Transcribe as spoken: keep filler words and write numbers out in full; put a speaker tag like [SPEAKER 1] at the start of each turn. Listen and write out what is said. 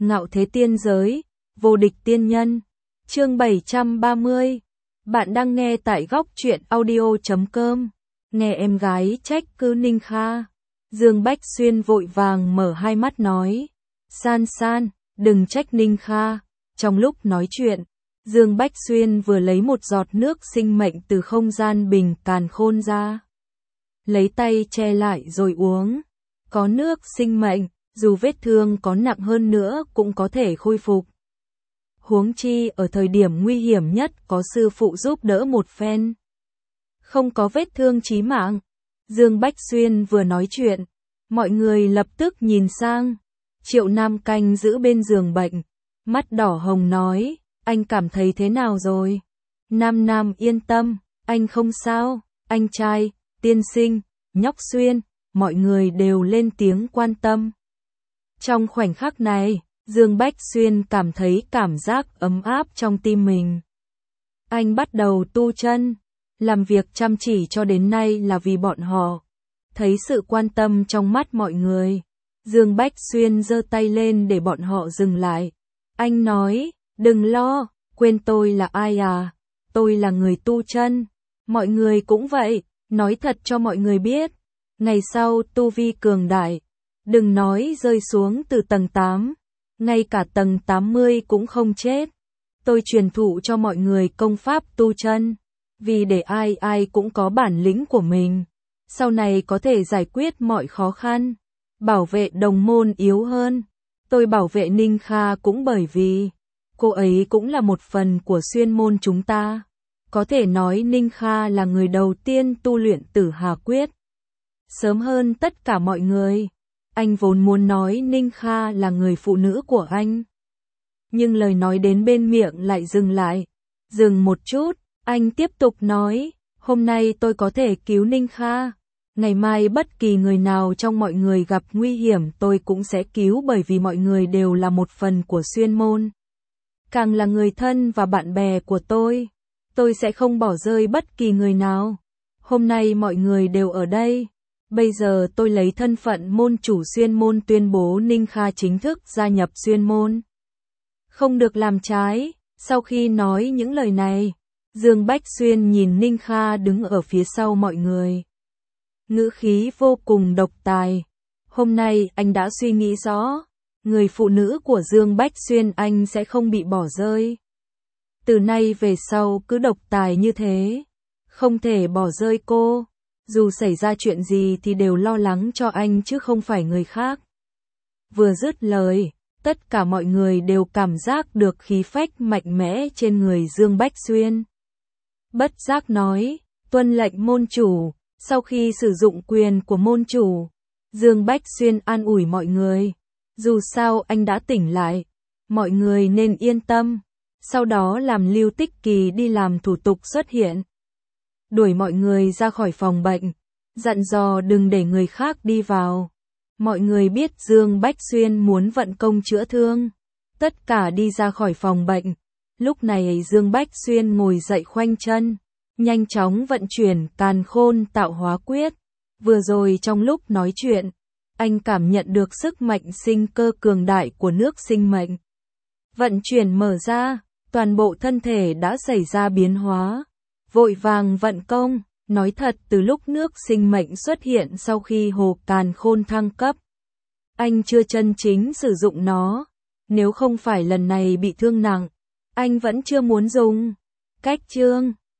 [SPEAKER 1] Ngạo thế tiên giới, vô địch tiên nhân. Chương bảy trăm ba mươi. Bạn đang nghe tại góc truyện audio chấm com. Nghe em gái trách cứ Ninh Kha. Dương Bách Xuyên vội vàng mở hai mắt nói. San san, đừng trách Ninh Kha. Trong lúc nói chuyện, Dương Bách Xuyên vừa lấy một giọt nước sinh mệnh từ không gian bình càn khôn ra. Lấy tay che lại rồi uống. Có nước sinh mệnh, dù vết thương có nặng hơn nữa cũng có thể khôi phục. Huống chi ở thời điểm nguy hiểm nhất có sư phụ giúp đỡ một phen. Không có vết thương chí mạng. Dương Bách Xuyên vừa nói chuyện, mọi người lập tức nhìn sang. Triệu Nam canh giữ bên giường bệnh, mắt đỏ hồng nói, anh cảm thấy thế nào rồi? Nam Nam yên tâm, anh không sao, anh trai, tiên sinh, nhóc Xuyên, mọi người đều lên tiếng quan tâm. Trong khoảnh khắc này, Dương Bách Xuyên cảm thấy cảm giác ấm áp trong tim mình. Anh bắt đầu tu chân, làm việc chăm chỉ cho đến nay là vì bọn họ. Thấy sự quan tâm trong mắt mọi người, Dương Bách Xuyên giơ tay lên để bọn họ dừng lại. Anh nói, đừng lo, quên tôi là ai à, tôi là người tu chân. Mọi người cũng vậy, nói thật cho mọi người biết. Ngày sau tu vi cường đại, đừng nói rơi xuống từ tầng tám, ngay cả tầng tám mươi cũng không chết. Tôi truyền thụ cho mọi người công pháp tu chân, vì để ai ai cũng có bản lĩnh của mình, sau này có thể giải quyết mọi khó khăn, bảo vệ đồng môn yếu hơn. Tôi bảo vệ Ninh Kha cũng bởi vì cô ấy cũng là một phần của Xuyên môn chúng ta. Có thể nói Ninh Kha là người đầu tiên tu luyện Tử Hà Quyết. Sớm hơn tất cả mọi người. Anh vốn muốn nói Ninh Kha là người phụ nữ của anh. Nhưng lời nói đến bên miệng lại dừng lại. Dừng một chút, anh tiếp tục nói, hôm nay tôi có thể cứu Ninh Kha. Ngày mai bất kỳ người nào trong mọi người gặp nguy hiểm tôi cũng sẽ cứu, bởi vì mọi người đều là một phần của Xuyên môn. Càng là người thân và bạn bè của tôi, tôi sẽ không bỏ rơi bất kỳ người nào. Hôm nay mọi người đều ở đây. Bây giờ tôi lấy thân phận môn chủ Xuyên môn tuyên bố Ninh Kha chính thức gia nhập Xuyên môn. Không được làm trái. Sau khi nói những lời này, Dương Bách Xuyên nhìn Ninh Kha đứng ở phía sau mọi người. Ngữ khí vô cùng độc tài. Hôm nay anh đã suy nghĩ rõ, người phụ nữ của Dương Bách Xuyên anh sẽ không bị bỏ rơi. Từ nay về sau cứ độc tài như thế, không thể bỏ rơi cô. Dù xảy ra chuyện gì thì đều lo lắng cho anh chứ không phải người khác. Vừa dứt lời, tất cả mọi người đều cảm giác được khí phách mạnh mẽ trên người Dương Bách Xuyên. Bất giác nói, tuân lệnh môn chủ. Sau khi sử dụng quyền của môn chủ, Dương Bách Xuyên an ủi mọi người. Dù sao anh đã tỉnh lại, mọi người nên yên tâm. Sau đó làm Lưu Tích Kỳ đi làm thủ tục xuất hiện. Đuổi mọi người ra khỏi phòng bệnh, dặn dò đừng để người khác đi vào. Mọi người biết Dương Bách Xuyên muốn vận công chữa thương, tất cả đi ra khỏi phòng bệnh. Lúc này Dương Bách Xuyên ngồi dậy khoanh chân, nhanh chóng vận chuyển Càn Khôn Tạo Hóa Quyết. Vừa rồi trong lúc nói chuyện, anh cảm nhận được sức mạnh sinh cơ cường đại của nước sinh mệnh. Vận chuyển mở ra, toàn bộ thân thể đã xảy ra biến hóa. Vội vàng vận công, nói thật từ lúc nước sinh mệnh xuất hiện sau khi hồ Càn Khôn thăng cấp, anh chưa chân chính sử dụng nó. Nếu không phải lần này bị thương nặng, anh vẫn chưa muốn dùng. Cách chương